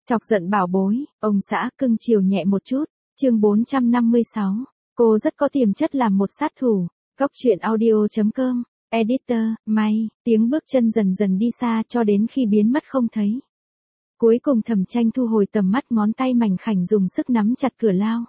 Chọc giận bảo bối, ông xã cưng chiều nhẹ một chút. Chương 456. Cô rất có tiềm chất làm một sát thủ. Góc truyện audio.com. Editor, May. Tiếng bước chân dần dần đi xa cho đến khi biến mất không thấy. Cuối cùng Thẩm Tranh thu hồi tầm mắt, ngón tay mảnh khảnh dùng sức nắm chặt cửa lao.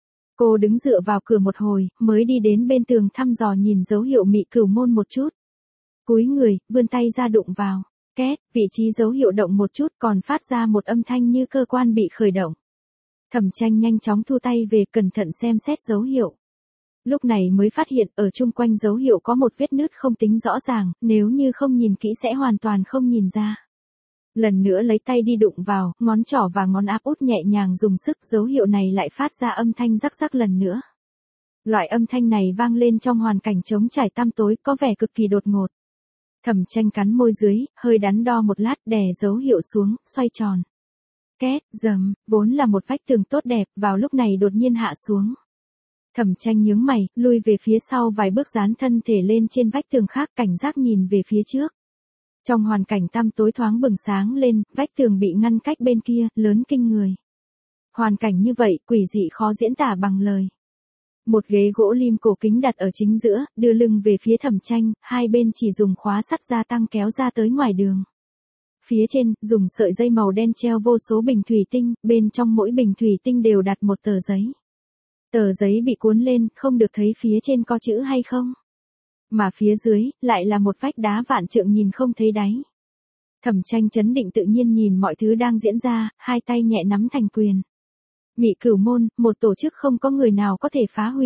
Cô đứng dựa vào cửa một hồi, mới đi đến bên tường thăm dò nhìn dấu hiệu mị cửu môn một chút. Cúi người, vươn tay ra đụng vào. Két, vị trí dấu hiệu động một chút còn phát ra một âm thanh như cơ quan bị khởi động. Thẩm Tranh nhanh chóng thu tay về, cẩn thận xem xét dấu hiệu. Lúc này mới phát hiện ở chung quanh dấu hiệu có một vết nứt không tính rõ ràng, nếu như không nhìn kỹ sẽ hoàn toàn không nhìn ra. Lần nữa lấy tay đi đụng vào, ngón trỏ và ngón áp út nhẹ nhàng dùng sức, dấu hiệu này lại phát ra âm thanh rắc rắc lần nữa. Loại âm thanh này vang lên trong hoàn cảnh trống trải tăm tối, có vẻ cực kỳ đột ngột. Thẩm Tranh cắn môi dưới, hơi đắn đo một lát, đè dấu hiệu xuống, xoay tròn. Két, dầm, vốn là một vách tường tốt đẹp, vào lúc này đột nhiên hạ xuống. Thẩm Tranh nhướng mày, lui về phía sau vài bước, dán thân thể lên trên vách tường khác, cảnh giác nhìn về phía trước. Trong hoàn cảnh tăm tối thoáng bừng sáng lên, vách tường bị ngăn cách bên kia, lớn kinh người. Hoàn cảnh như vậy, quỷ dị khó diễn tả bằng lời. Một ghế gỗ lim cổ kính đặt ở chính giữa, đưa lưng về phía Thẩm Tranh, hai bên chỉ dùng khóa sắt gia tăng kéo ra tới ngoài đường. Phía trên, dùng sợi dây màu đen treo vô số bình thủy tinh, bên trong mỗi bình thủy tinh đều đặt một tờ giấy. Tờ giấy bị cuốn lên, không được thấy phía trên có chữ hay không. Mà phía dưới, lại là một vách đá vạn trượng nhìn không thấy đáy. Thẩm Tranh trấn định tự nhiên nhìn mọi thứ đang diễn ra, hai tay nhẹ nắm thành quyền. Mị cửu môn, một tổ chức không có người nào có thể phá hủy.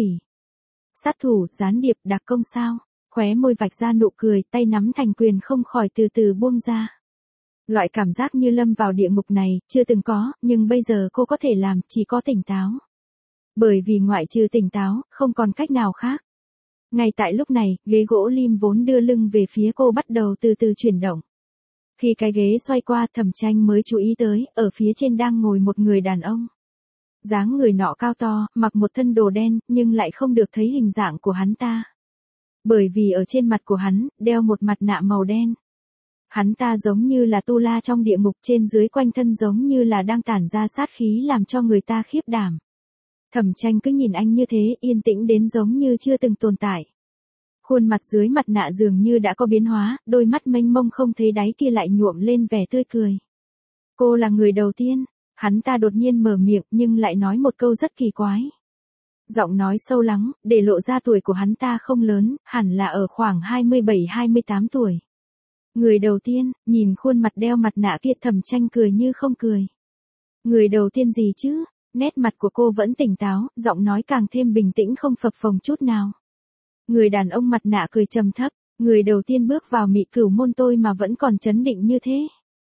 Sát thủ, gián điệp, đặc công sao? Khóe môi vạch ra nụ cười, tay nắm thành quyền không khỏi từ từ buông ra. Loại cảm giác như lâm vào địa ngục này, chưa từng có, nhưng bây giờ cô có thể làm, chỉ có tỉnh táo. Bởi vì ngoại trừ tỉnh táo, không còn cách nào khác. Ngay tại lúc này, ghế gỗ lim vốn đưa lưng về phía cô bắt đầu từ từ chuyển động. Khi cái ghế xoay qua, Thẩm Tranh mới chú ý tới, ở phía trên đang ngồi một người đàn ông. Dáng người nọ cao to, mặc một thân đồ đen, nhưng lại không được thấy hình dạng của hắn ta. Bởi vì ở trên mặt của hắn, đeo một mặt nạ màu đen. Hắn ta giống như là tu la trong địa ngục, trên dưới quanh thân giống như là đang tản ra sát khí làm cho người ta khiếp đảm. Thẩm Tranh cứ nhìn anh như thế, yên tĩnh đến giống như chưa từng tồn tại. Khuôn mặt dưới mặt nạ dường như đã có biến hóa, đôi mắt mênh mông không thấy đáy kia lại nhuộm lên vẻ tươi cười. Cô là người đầu tiên. Hắn ta đột nhiên mở miệng nhưng lại nói một câu rất kỳ quái. Giọng nói sâu lắng, để lộ ra tuổi của hắn ta không lớn, hẳn là ở khoảng 27-28 tuổi. Người đầu tiên, nhìn khuôn mặt đeo mặt nạ kia, Thẩm Tranh cười như không cười. Người đầu tiên gì chứ? Nét mặt của cô vẫn tỉnh táo, giọng nói càng thêm bình tĩnh không phập phồng chút nào. Người đàn ông mặt nạ cười trầm thấp, người đầu tiên bước vào mị cửu môn tôi mà vẫn còn trấn định như thế.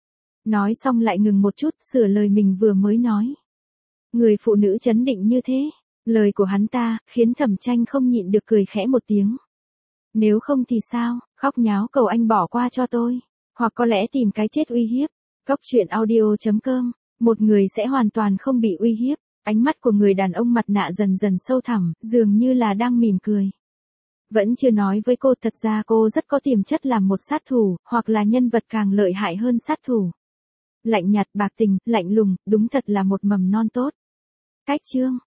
Nói xong lại ngừng một chút, sửa lời mình vừa mới nói. Người phụ nữ trấn định như thế. Lời của hắn ta, khiến Thẩm Tranh không nhịn được cười khẽ một tiếng. Nếu không thì sao, khóc nháo cầu anh bỏ qua cho tôi. Hoặc có lẽ tìm cái chết uy hiếp. Góc truyện audio.com. Một người sẽ hoàn toàn không bị uy hiếp. Ánh mắt của người đàn ông mặt nạ dần dần sâu thẳm, dường như là đang mỉm cười. Vẫn chưa nói với cô, thật ra cô rất có tiềm chất làm một sát thủ, hoặc là nhân vật càng lợi hại hơn sát thủ. Lạnh nhạt, bạc tình, lạnh lùng, đúng thật là một mầm non tốt. Cách chương.